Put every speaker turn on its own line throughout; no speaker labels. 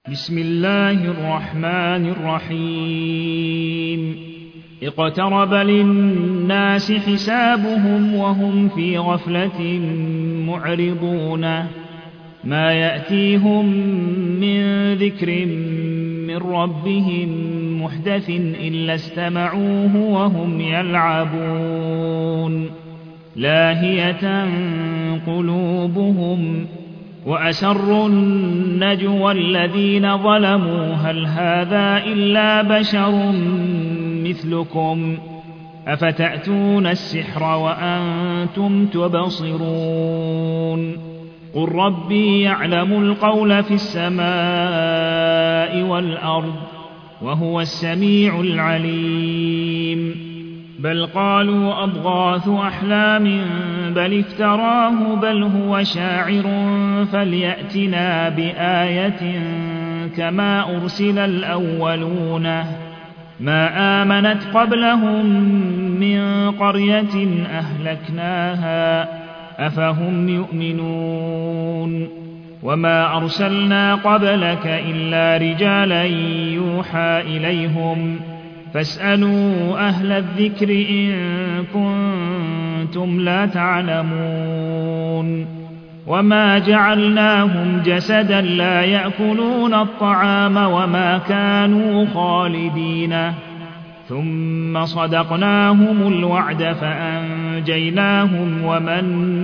بسم الله الرحمن الرحيم اقترب للناس حسابهم وهم في غفلة معرضون ما يأتيهم من ذكر من ربهم محدث إلا استمعوه وهم يلعبون لاهية قلوبهم وأسروا النجوى الذين ظلموا هل هذا إلا بشر مثلكم أفتأتون السحر وأنتم تبصرون قل ربي يعلم القول في السماء والأرض وهو السميع العليم بل قالوا أضغاث أحلام بل افتراه بل هو شاعر فليأتنا بآية كما أرسل الأولون ما آمنت قبلهم من قرية أهلكناها أفهم يؤمنون وما أرسلنا قبلك إلا رجالا يوحى إليهم فاسألوا أهل الذكر إن كنتم لا تعلمون وما جعلناهم جسدا لا يأكلون الطعام وما كانوا خالدين ثم صدقناهم الوعد فأنجيناهم ومن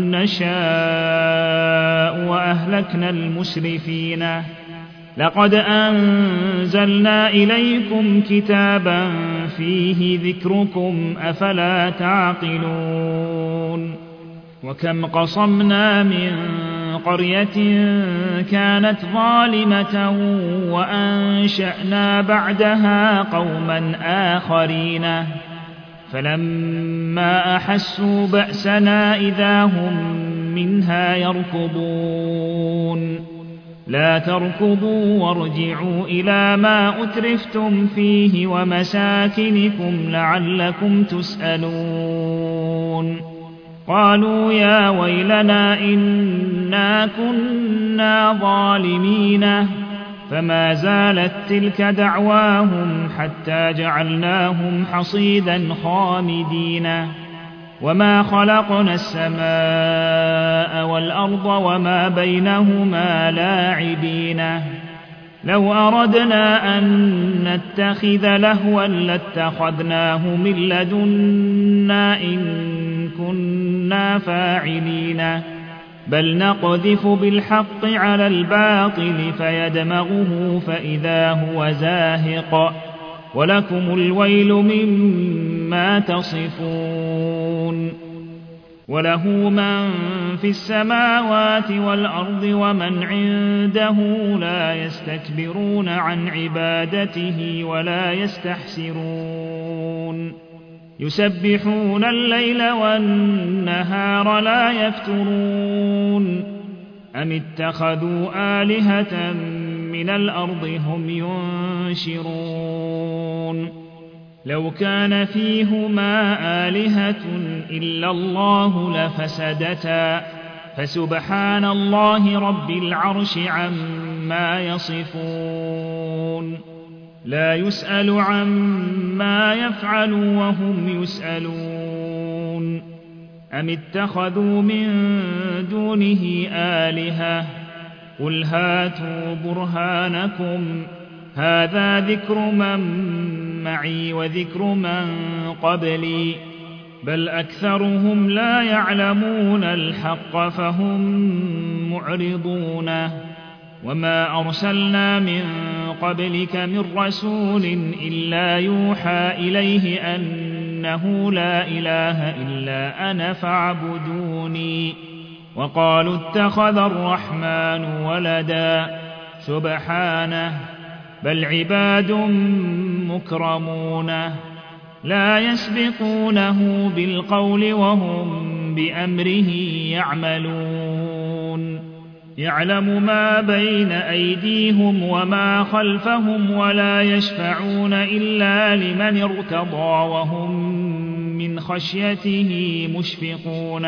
نشاء وأهلكنا المسرفين لقد أنزلنا إليكم كتابا فيه ذكركم أفلا تعقلون وكم قصمنا من قرية كانت ظالمة وأنشأنا بعدها قوما آخرين فلما أحسوا بأسنا إذا هم منها يركضون لا تركضوا وارجعوا إلى ما أترفتم فيه ومساكنكم لعلكم تسألون قالوا يا ويلنا إنا كنا ظالمين فما زالت تلك دعواهم حتى جعلناهم حصيدا خامدين وما خلقنا السماء والأرض وما بينهما لاعبين لو أردنا أن نتخذ لهوا لاتخذناه من لدنا إن كنا فاعلين بل نقذف بالحق على الباطل فيدمغه فإذا هو زاهق ولكم الويل مما تصفون وله من في السماوات والأرض ومن عنده لا يستكبرون عن عبادته ولا يستحسرون يسبحون الليل والنهار لا يفترون أم اتخذوا آلهة من الأرض هم ينشرون لو كان فيهما آلهة إلا الله لفسدتا فسبحان الله رب العرش عما يصفون لا يسأل عما يفعل وهم يسألون أم اتخذوا من دونه آلهة قل هاتوا برهانكم هذا ذكر من معي وذكر من قبلي بل أكثرهم لا يعلمون الحق فهم معرضون وما أرسلنا من قبلك من رسول إلا يوحى إليه أنه لا إله إلا أنا فاعبدوني وقالوا اتخذ الرحمن ولدا سبحانه بل عباد مكرمون لا يسبقونه بالقول وهم بأمره يعملون يعلم ما بين أيديهم وما خلفهم ولا يشفعون إلا لمن ارتضى وهم من خشيته مشفقون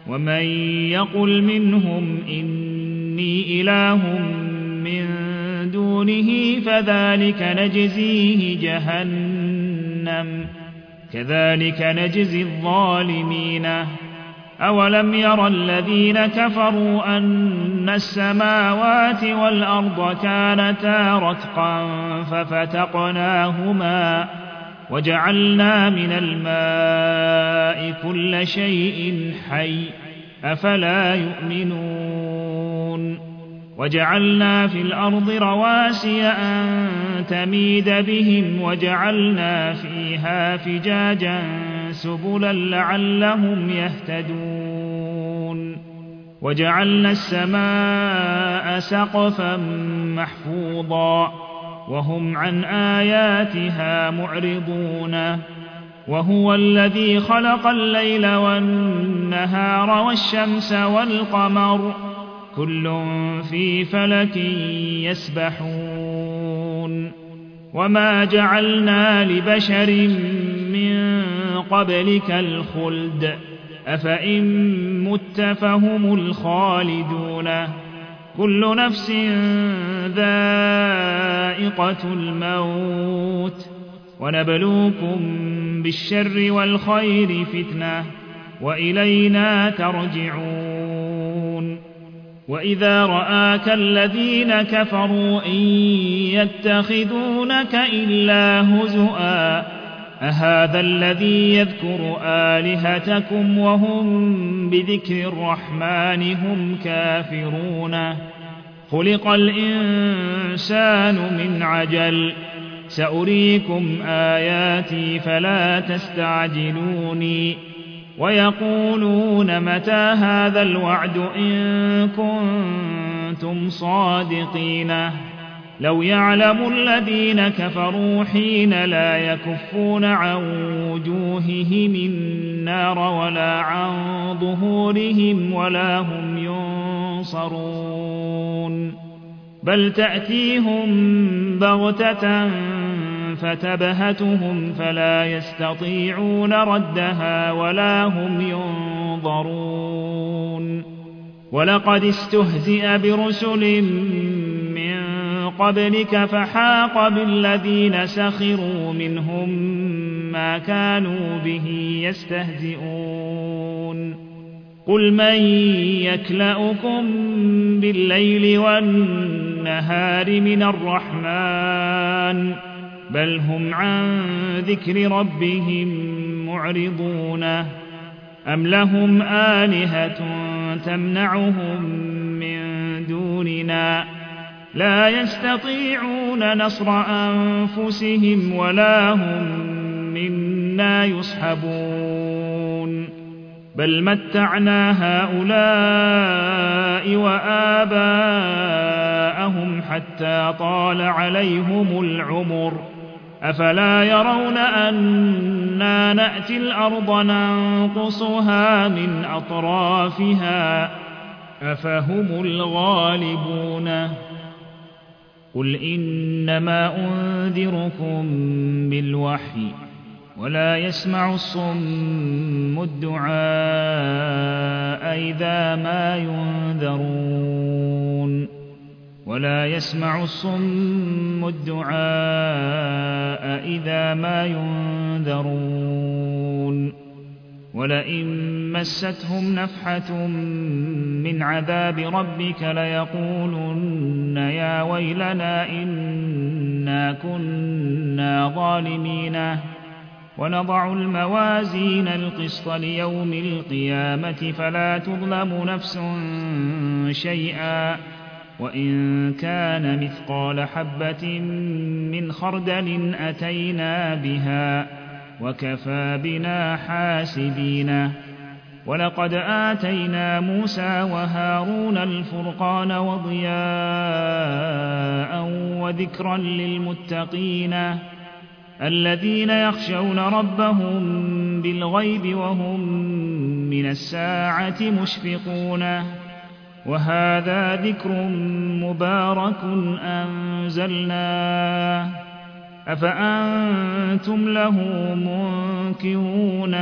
ومن يقل منهم إني إله من دونه فذلك نجزيه جهنم كذلك نجزي الظالمين أولم ير الذين كفروا أن السماوات والأرض كانتا رتقا ففتقناهما وجعلنا من الماء كل شيء حي أفلا يؤمنون وجعلنا في الأرض رواسي أن تميد بهم وجعلنا فيها فجاجا سبلا لعلهم يهتدون وجعلنا السماء سقفا محفوظا وهم عن آياتها معرضون وهو الذي خلق الليل والنهار والشمس والقمر كل في فلك يسبحون وما جعلنا لبشر من قبلك الخلد أفإن مت فهم الخالدون كل نفس ذائقة الموت ونبلوكم بالشر والخير فتنة وإلينا ترجعون وإذا رآك الذين كفروا إن يتخذونك إلا هزؤا أهذا الذي يذكر آلهتكم وهم بذكر الرحمن هم كافرون خلق الإنسان من عجل سأريكم آياتي فلا تستعجلوني ويقولون متى هذا الوعد إن كنتم صادقين لو يعلم الذين كفروا حين لا يكفون عن وجوههم النار ولا عن ظهورهم ولا هم ينصرون بل تأتيهم بغتة فتبهتهم فلا يستطيعون ردها ولا هم ينظرون ولقد استهزئ برسل من قبلك فحاق بالذين سخروا منهم ما كانوا به يستهزئون قل من يكلؤكم بالليل والنهار من الرحمن بل هم عن ذكر ربهم معرضون أم لهم آلهة تمنعهم من دوننا لا يستطيعون نصر أنفسهم ولا هم منا يصحبون بل متعنا هؤلاء وآباءهم حتى طال عليهم العمر أفلا يرون أنا نأتي الأرض ننقصها من أطرافها أفهم الغالبون قل إنما أنذركم بالوحي ولا يسمع الصم الدعاء إذا ما ينذرون ولا يسمع الصم الدعاء إذا ما ينذرون ولئن مستهم نفحة من عذاب ربك ليقولن يا ويلنا إنا كنا ظالمين ونضع الموازين القسط ليوم القيامة فلا تظلم نفس شيئا وإن كان مثقال حبة من خردل أتينا بها وكفى بنا حاسبين ولقد آتينا موسى وهارون الفرقان وضياء وذكرا للمتقين الذين يخشون ربهم بالغيب وهم من الساعة مشفقون وهذا ذكر مبارك أنزلناه أفأنتم له منكرون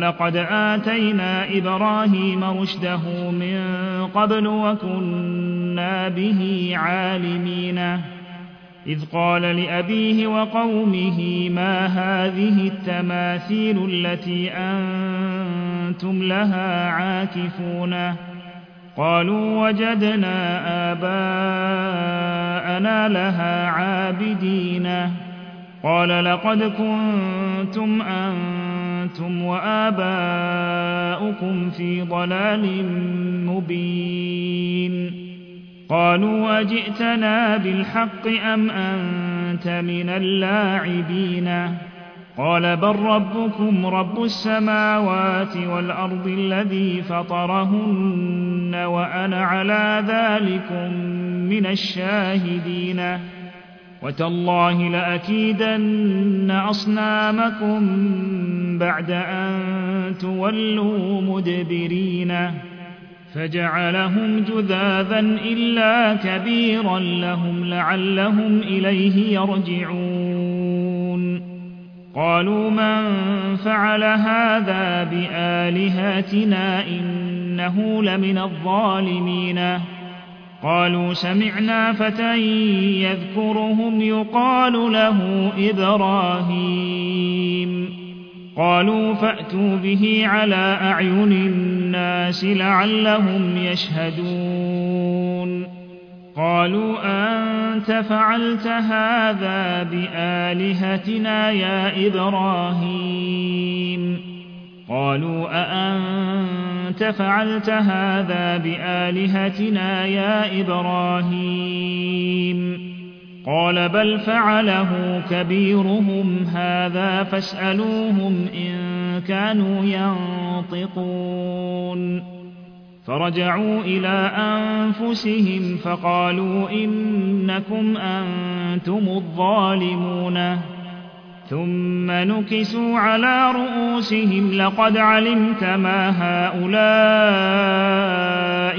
ولقد آتينا إبراهيم رشده من قبل وكنا كنا به عالمين إذ قال لأبيه وقومه ما هذه التماثيل التي أنتم لها عاكفون قالوا وجدنا آباءنا لها عابدين قال لقد كنتم أنتم وآباؤكم في ضلال مبين قالوا أجئتنا بالحق أم أنت من اللاعبين قال بل ربكم رب السماوات والأرض الذي فطرهن وأنا على ذلكم من الشاهدين وتالله لأكيدن أصنامكم بعد أن تولوا مدبرين فجعلهم جذاذا إلا كبيرا لهم لعلهم إليه يرجعون قالوا من فعل هذا بآلهتنا إنه لمن الظالمين قالوا سمعنا فتى يذكرهم يقال له إبراهيم قالوا فأتوا به على أعين الناس لعلهم يشهدون قالوا أنت فعلت هذا بآلهتنا يا إبراهيم قالوا أأنت فعلت هذا بآلهتنا يا إبراهيم قال بل فعله كبيرهم هذا فاسألوهم إن كانوا ينطقون فرجعوا إلى أنفسهم فقالوا إنكم أنتم الظالمون ثم نكسوا على رؤوسهم لقد علمت ما هؤلاء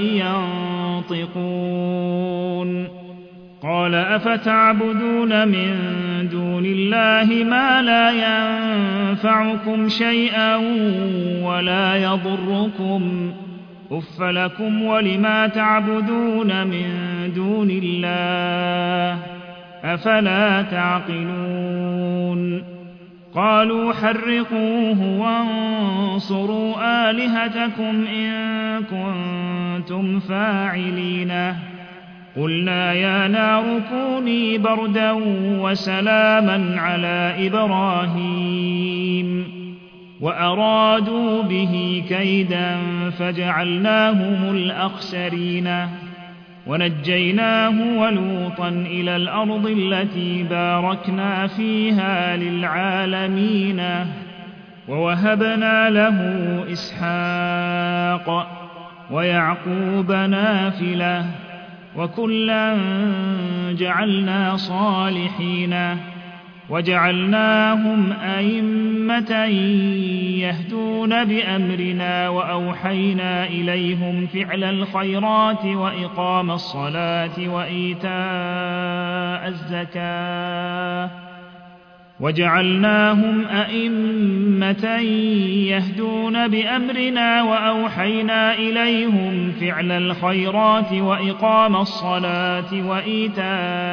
ينطقون قال أفتعبدون من دون الله ما لا ينفعكم شيئا ولا يضركم أف لكم ولما تعبدون من دون الله أفلا تعقلون قالوا حرقوه وانصروا آلهتكم إن كنتم فاعلين قلنا يا نار كوني بردا وسلاما على إبراهيم وأرادوا به كيدا فجعلناهم الأخسرين ونجيناه ولوطا إلى الأرض التي باركنا فيها للعالمين ووهبنا له إسحاق ويعقوب نافلة وكلا جعلنا صالحين وجعلناهم أئمة يهدون بأمرنا وأوحينا إليهم فعل الخيرات وإقام الصلاة وإيتاء الزكاة وجعلناهم أئمة يهدون بأمرنا وأوحينا إليهم فعل الخيرات وإقام الصلاة وإيتاء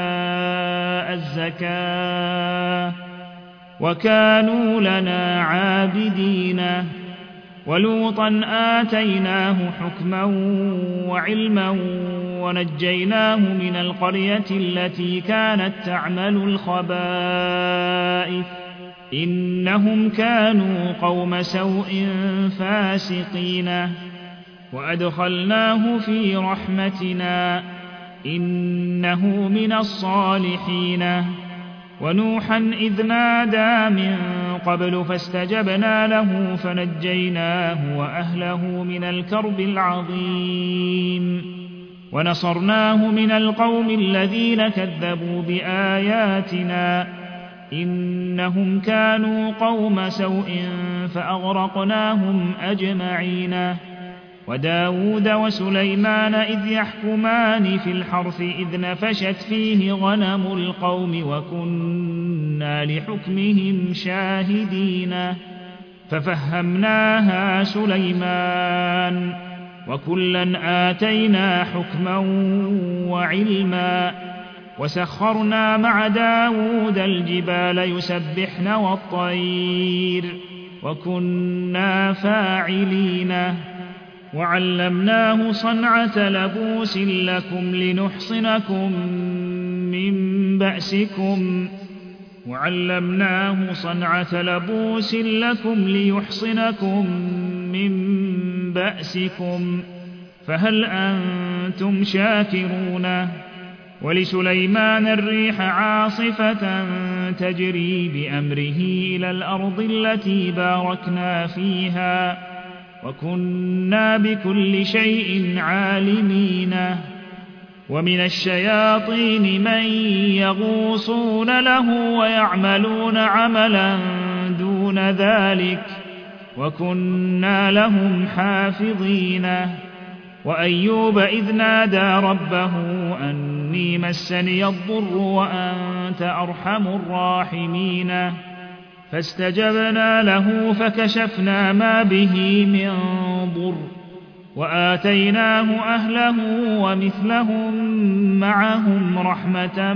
الزكاة وكانوا لنا عابدين ولوطا آتيناه حكما وعلما ونجيناه من القرية التي كانت تعمل الخبائث إنهم كانوا قوم سوء فاسقين وأدخلناه في رحمتنا إنه من الصالحين ونوحا إذ نادى من قبل فاستجبنا له فنجيناه وأهله من الكرب العظيم ونصرناه من القوم الذين كذبوا بآياتنا إنهم كانوا قوم سوء فأغرقناهم أجمعين وداود وسليمان إذ يحكمان في الحرث إذ نفشت فيه غنم القوم وكنا لحكمهم شاهدين ففهمناها سليمان وكلا آتينا حكما وعلما وسخرنا مع داود الجبال يسبحن والطير وكنا فاعلين وعلمناه صنعة لبوس لكم لنحصنكم من بأسكم فهل أنتم شاكرون ولسليمان الريح عاصفة تجري بأمره إلى الأرض التي باركنا فيها وكنا بكل شيء عالمين ومن الشياطين من يغوصون له ويعملون عملا دون ذلك وكنا لهم حافظين وأيوب إذ نادى ربه أني مسني الضر وأنت أرحم الراحمين فاستجبنا له فكشفنا ما به من ضر وآتيناه أهله ومثلهم معهم رحمة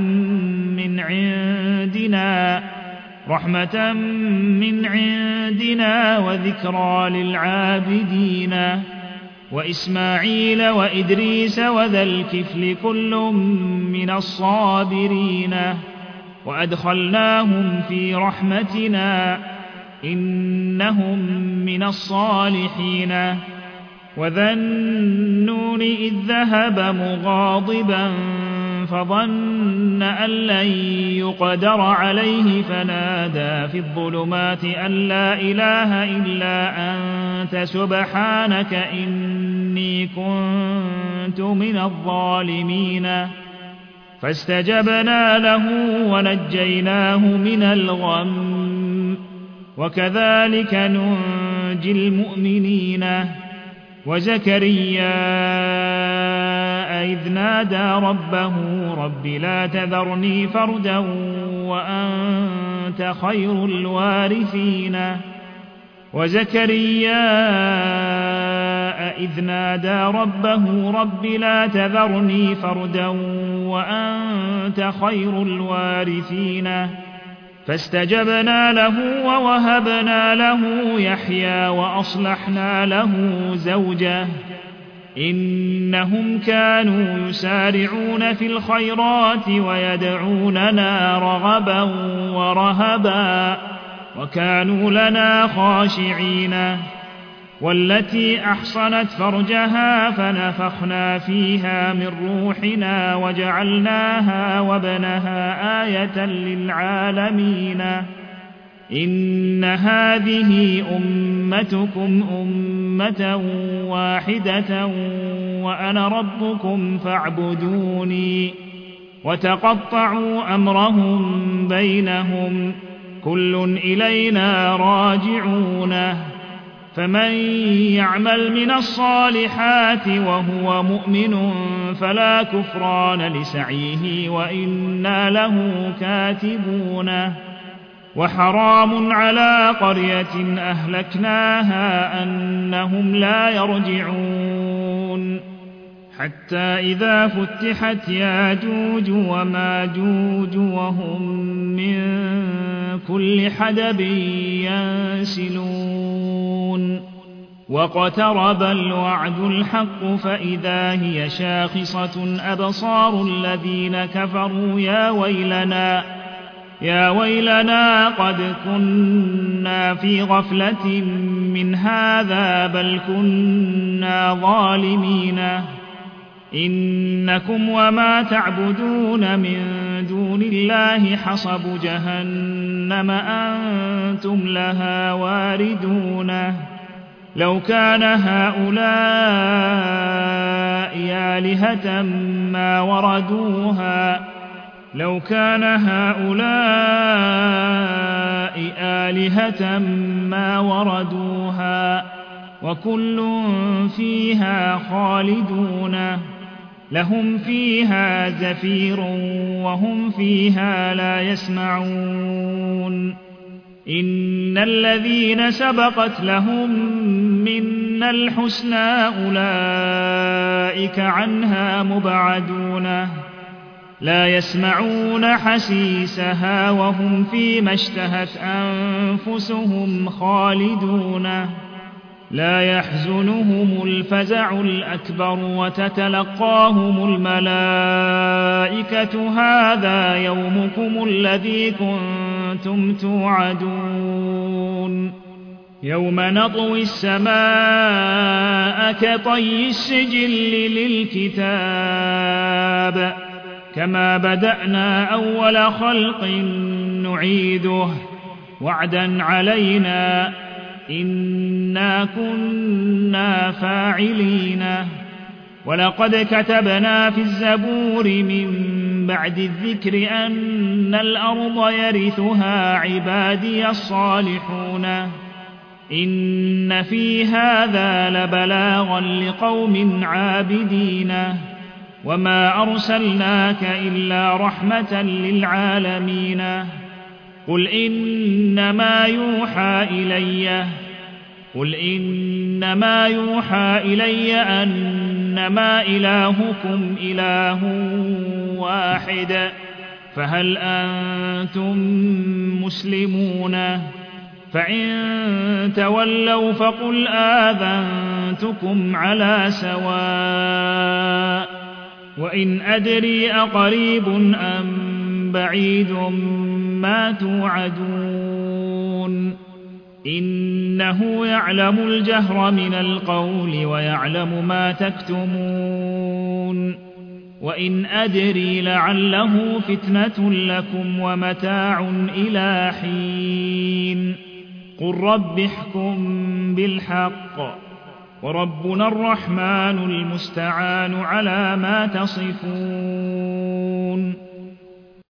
من عندنا وذكرى للعابدين وإسماعيل وإدريس وذا الكفل كل من الصابرين وأدخلناهم في رحمتنا إنهم من الصالحين وذا النون إذ ذهب مغاضبا فظن أن لن يقدر عليه فنادى في الظلمات أن لا إله إلا أنت سبحانك إني كنت من الظالمين فاستجبنا له ونجيناه من الغم وكذلك ننجي المؤمنين وزكريا إذ نادى ربه رب لا تذرني فردا وأنت خير الوارثين فاستجبنا له ووهبنا له يحيى وأصلحنا له زوجه إنهم كانوا يسارعون في الخيرات ويدعوننا رغبا ورهبا وكانوا لنا خاشعين والتي أحصنت فرجها فنفخنا فيها من روحنا وجعلناها وابنها آية للعالمين إن هذه أمتكم أمة واحدة وأنا ربكم فاعبدوني وتقطعوا أمرهم بينهم كل إلينا راجعون فمن يعمل من الصالحات وهو مؤمن فلا كفران لسعيه وإنا له كاتبون وحرام على قرية أهلكناها أنهم لا يرجعون حتى إذا فتحت ياجوج وماجوج وهم من كل حدب ينسلون واقترب الوعد الحق فإذا هي شاخصة أبصار الذين كفروا يا ويلنا قد كنا في غفلة من هذا بل كنا ظالمين إنكم وما تعبدون من دون الله حصب جهنم أنتم لها واردون لو كان هؤلاء آلهة ما وردوها وكل فيها خالدون لهم فيها زفير وهم فيها لا يسمعون إن الذين سبقت لهم منا الحسنى أولئك عنها مبعدون لا يسمعون حسيسها وهم فيما اشتهت أنفسهم خالدون لا يحزنهم الفزع الأكبر وتتلقاهم الملائكة هذا يومكم الذي كنتم توعدون يوم نطوي السماء كطي السجل للكتاب كما بدأنا أول خلق نعيده وعدا علينا إنا كنا فاعلين ولقد كتبنا في الزبور من بعد الذكر أن الأرض يرثها عبادي الصالحون إن في هذا لبلاغا لقوم عابدين وما أرسلناك إلا رحمة للعالمين قل إنما يوحى إلي أنما إلهكم إله واحد فهل أنتم مسلمون فإن تولوا فقل آذنتكم على سواء وإن أدري أقريب أم بعيد ما توعدون إنه يعلم الجهر من القول ويعلم ما تكتمون وإن أدري لعله فتنة لكم ومتاع إلى حين قل رب احكم بالحق وربنا الرحمن المستعان على ما تصفون